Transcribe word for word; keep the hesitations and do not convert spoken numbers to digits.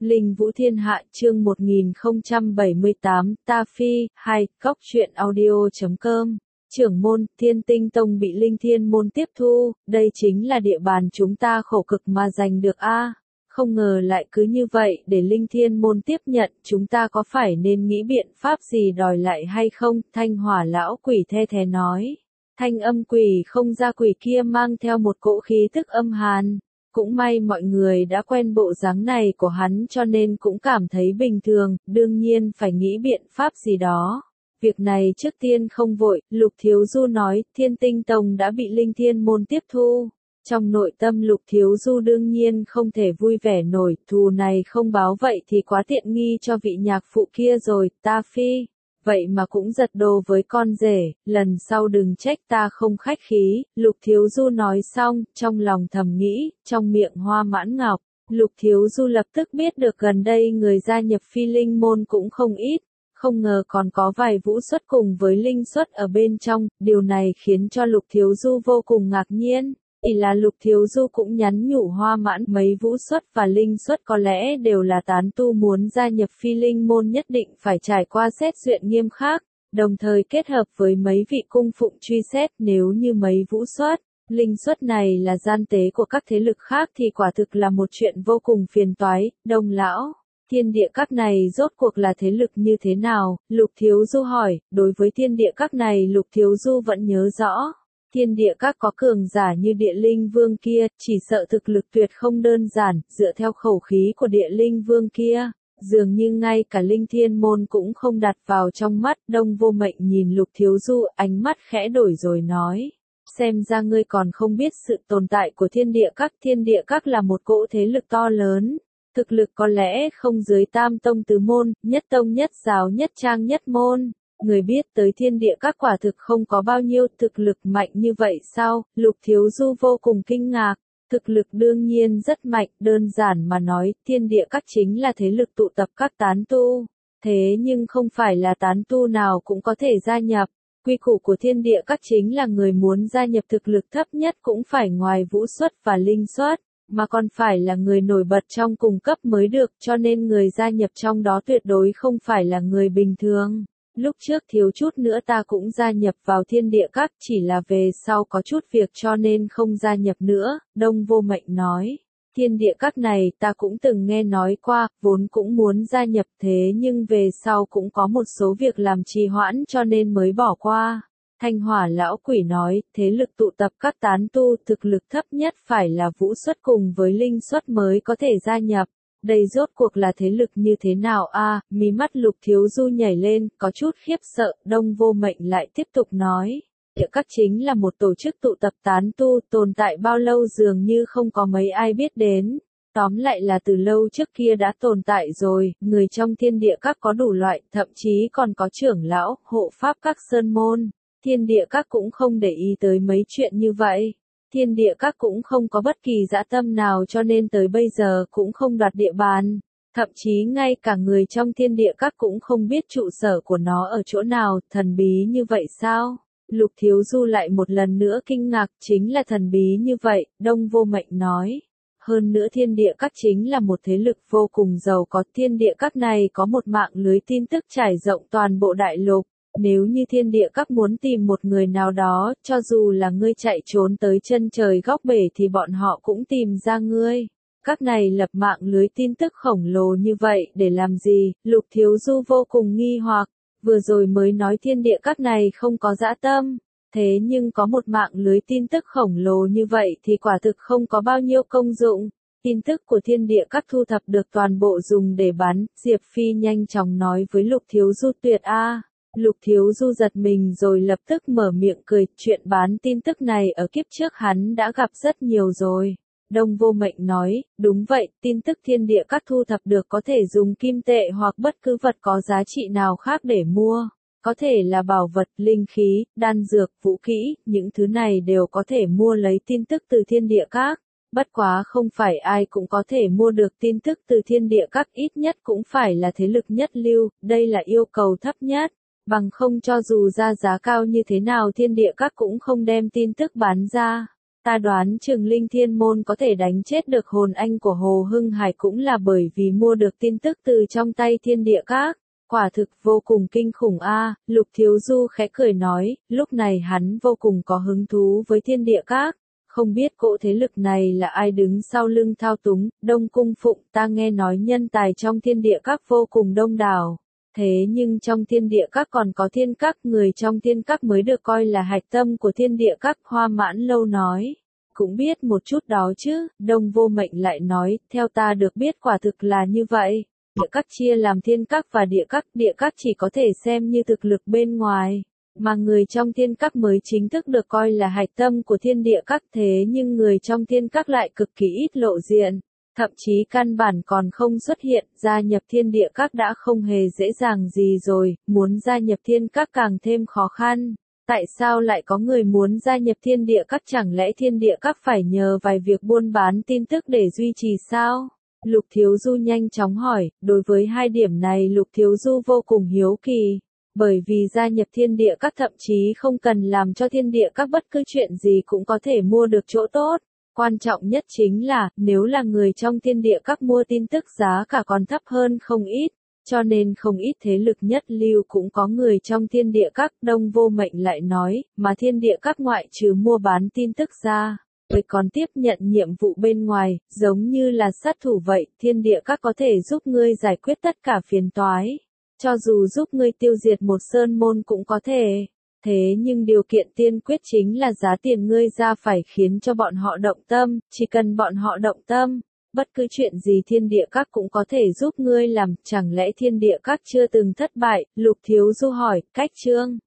Linh Vũ Thiên Hạ chương một nghìn không trăm bảy mươi tám, Ta Phi, hai, Góc truyện audio.com. Trưởng môn, Thiên Tinh Tông bị Linh Thiên môn tiếp thu, đây chính là địa bàn chúng ta khổ cực mà giành được a. Không ngờ lại cứ như vậy để Linh Thiên môn tiếp nhận, chúng ta có phải nên nghĩ biện pháp gì đòi lại hay không? Thanh Hỏa lão quỷ the thé nói. Thanh âm quỷ không ra quỷ kia mang theo một cỗ khí tức âm hàn. Cũng may mọi người đã quen bộ dáng này của hắn cho nên cũng cảm thấy bình thường, đương nhiên phải nghĩ biện pháp gì đó. Việc này trước tiên không vội, Lục Thiếu Du nói, Thiên Tinh Tông đã bị Linh Thiên môn tiếp thu. Trong nội tâm Lục Thiếu Du đương nhiên không thể vui vẻ nổi, thù này không báo vậy thì quá tiện nghi cho vị nhạc phụ kia rồi, Ta Phi. Vậy mà cũng giật đồ với con rể, lần sau đừng trách ta không khách khí, Lục Thiếu Du nói xong, trong lòng thầm nghĩ, trong miệng Hoa Mãn Ngọc, Lục Thiếu Du lập tức biết được gần đây người gia nhập Phi Linh môn cũng không ít, không ngờ còn có vài vũ xuất cùng với linh xuất ở bên trong, điều này khiến cho Lục Thiếu Du vô cùng ngạc nhiên. Chỉ là Lục Thiếu Du cũng nhắn nhủ Hoa Mãn mấy vũ xuất và linh xuất có lẽ đều là tán tu muốn gia nhập Phi Linh môn nhất định phải trải qua xét duyệt nghiêm khắc, đồng thời kết hợp với mấy vị cung phụng truy xét nếu như mấy vũ xuất, linh xuất này là gian tế của các thế lực khác thì quả thực là một chuyện vô cùng phiền toái. Đông lão, thiên địa các này rốt cuộc là thế lực như thế nào? Lục Thiếu Du hỏi, đối với thiên địa các này Lục Thiếu Du vẫn nhớ rõ. Thiên địa các có cường giả như địa linh vương kia, chỉ sợ thực lực tuyệt không đơn giản, dựa theo khẩu khí của địa linh vương kia, dường như ngay cả Linh Thiên môn cũng không đặt vào trong mắt. Đông Vô Mệnh nhìn Lục Thiếu Du, ánh mắt khẽ đổi rồi nói, xem ra ngươi còn không biết sự tồn tại của thiên địa các. Thiên địa các là một cỗ thế lực to lớn, thực lực có lẽ không dưới tam tông tứ môn, nhất tông nhất giáo nhất trang nhất môn. Người biết tới thiên địa các quả thực không có bao nhiêu, thực lực mạnh như vậy sao? Lục Thiếu Du vô cùng kinh ngạc, thực lực đương nhiên rất mạnh, đơn giản mà nói, thiên địa các chính là thế lực tụ tập các tán tu, thế nhưng không phải là tán tu nào cũng có thể gia nhập, quy củ của thiên địa các chính là người muốn gia nhập thực lực thấp nhất cũng phải ngoài vũ xuất và linh xuất, mà còn phải là người nổi bật trong cùng cấp mới được, cho nên người gia nhập trong đó tuyệt đối không phải là người bình thường. Lúc trước thiếu chút nữa ta cũng gia nhập vào thiên địa các, chỉ là về sau có chút việc cho nên không gia nhập nữa, Đông Vô Mệnh nói. Thiên địa các này ta cũng từng nghe nói qua, vốn cũng muốn gia nhập thế nhưng về sau cũng có một số việc làm trì hoãn cho nên mới bỏ qua. Thanh Hỏa lão quỷ nói, thế lực tụ tập các tán tu, thực lực thấp nhất phải là vũ xuất cùng với linh xuất mới có thể gia nhập. Đây rốt cuộc là thế lực như thế nào a? À, mí mắt Lục Thiếu Du nhảy lên, có chút khiếp sợ. Đông Vô Mệnh lại tiếp tục nói, địa các chính là một tổ chức tụ tập tán tu, tồn tại bao lâu dường như không có mấy ai biết đến. Tóm lại là từ lâu trước kia đã tồn tại rồi, người trong thiên địa các có đủ loại, thậm chí còn có trưởng lão, hộ pháp các sơn môn. Thiên địa các cũng không để ý tới mấy chuyện như vậy. Thiên địa các cũng không có bất kỳ dã tâm nào cho nên tới bây giờ cũng không đoạt địa bàn. Thậm chí ngay cả người trong thiên địa các cũng không biết trụ sở của nó ở chỗ nào, thần bí như vậy sao? Lục Thiếu Du lại một lần nữa kinh ngạc, chính là thần bí như vậy, Đông Vô Mệnh nói. Hơn nữa thiên địa các chính là một thế lực vô cùng giàu có, thiên địa các này có một mạng lưới tin tức trải rộng toàn bộ đại lục. Nếu như thiên địa các muốn tìm một người nào đó, cho dù là ngươi chạy trốn tới chân trời góc bể thì bọn họ cũng tìm ra ngươi. Các này lập mạng lưới tin tức khổng lồ như vậy để làm gì? Lục Thiếu Du vô cùng nghi hoặc, vừa rồi mới nói thiên địa các này không có dã tâm, thế nhưng có một mạng lưới tin tức khổng lồ như vậy thì quả thực không có bao nhiêu công dụng. Tin tức của thiên địa các thu thập được toàn bộ dùng để bán, Diệp Phi nhanh chóng nói với Lục Thiếu Du tuyệt a. Lục Thiếu Du giật mình rồi lập tức mở miệng cười, chuyện bán tin tức này ở kiếp trước hắn đã gặp rất nhiều rồi. Đông Vô Mệnh nói, đúng vậy, tin tức thiên địa các thu thập được có thể dùng kim tệ hoặc bất cứ vật có giá trị nào khác để mua. Có thể là bảo vật, linh khí, đan dược, vũ kỹ, những thứ này đều có thể mua lấy tin tức từ thiên địa các. Bất quá không phải ai cũng có thể mua được tin tức từ thiên địa các, ít nhất cũng phải là thế lực nhất lưu, đây là yêu cầu thấp nhất. Bằng không cho dù ra giá cao như thế nào thiên địa các cũng không đem tin tức bán ra. Ta đoán Trường Linh Thiên Môn có thể đánh chết được hồn anh của Hồ Hưng Hải cũng là bởi vì mua được tin tức từ trong tay Thiên Địa Các. Quả thực vô cùng kinh khủng a. Lục Thiếu Du khẽ cười nói, lúc này hắn vô cùng có hứng thú với Thiên Địa Các. Không biết cỗ thế lực này là ai đứng sau lưng thao túng, Đông Cung Phụng, ta nghe nói nhân tài trong Thiên Địa Các vô cùng đông đảo. Thế nhưng trong Thiên Địa Các còn có Thiên Các, người trong Thiên Các mới được coi là hạch tâm của Thiên Địa Các. Hoa Mãn Lâu nói, cũng biết một chút đó chứ. Đông Vô Mệnh lại nói, theo ta được biết quả thực là như vậy. Địa Các chia làm Thiên Các và Địa Các, Địa Các chỉ có thể xem như thực lực bên ngoài, mà người trong Thiên Các mới chính thức được coi là hạch tâm của Thiên Địa Các. Thế nhưng người trong Thiên Các lại cực kỳ ít lộ diện, thậm chí căn bản còn không xuất hiện. Gia nhập Thiên Địa Các đã không hề dễ dàng gì rồi, muốn gia nhập Thiên Các càng thêm khó khăn. Tại sao lại có người muốn gia nhập Thiên Địa Các? Chẳng lẽ Thiên Địa Các phải nhờ vài việc buôn bán tin tức để duy trì sao? Lục Thiếu Du nhanh chóng hỏi. Đối với hai điểm này Lục Thiếu Du vô cùng hiếu kỳ, bởi vì gia nhập Thiên Địa Các thậm chí không cần làm cho Thiên Địa Các bất cứ chuyện gì cũng có thể mua được chỗ tốt. Quan trọng nhất chính là, nếu là người trong Thiên Địa Các mua tin tức giá cả còn thấp hơn không ít, cho nên không ít thế lực nhất lưu cũng có người trong Thiên Địa Các. Đông Vô Mệnh lại nói, mà Thiên Địa Các ngoại trừ mua bán tin tức ra, người còn tiếp nhận nhiệm vụ bên ngoài, giống như là sát thủ vậy. Thiên Địa Các có thể giúp ngươi giải quyết tất cả phiền toái, cho dù giúp ngươi tiêu diệt một sơn môn cũng có thể. Thế nhưng điều kiện tiên quyết chính là giá tiền ngươi ra phải khiến cho bọn họ động tâm, chỉ cần bọn họ động tâm, bất cứ chuyện gì Thiên Địa Các cũng có thể giúp ngươi làm. Chẳng lẽ Thiên Địa Các chưa từng thất bại? Lục Thiếu Du hỏi. Cách chương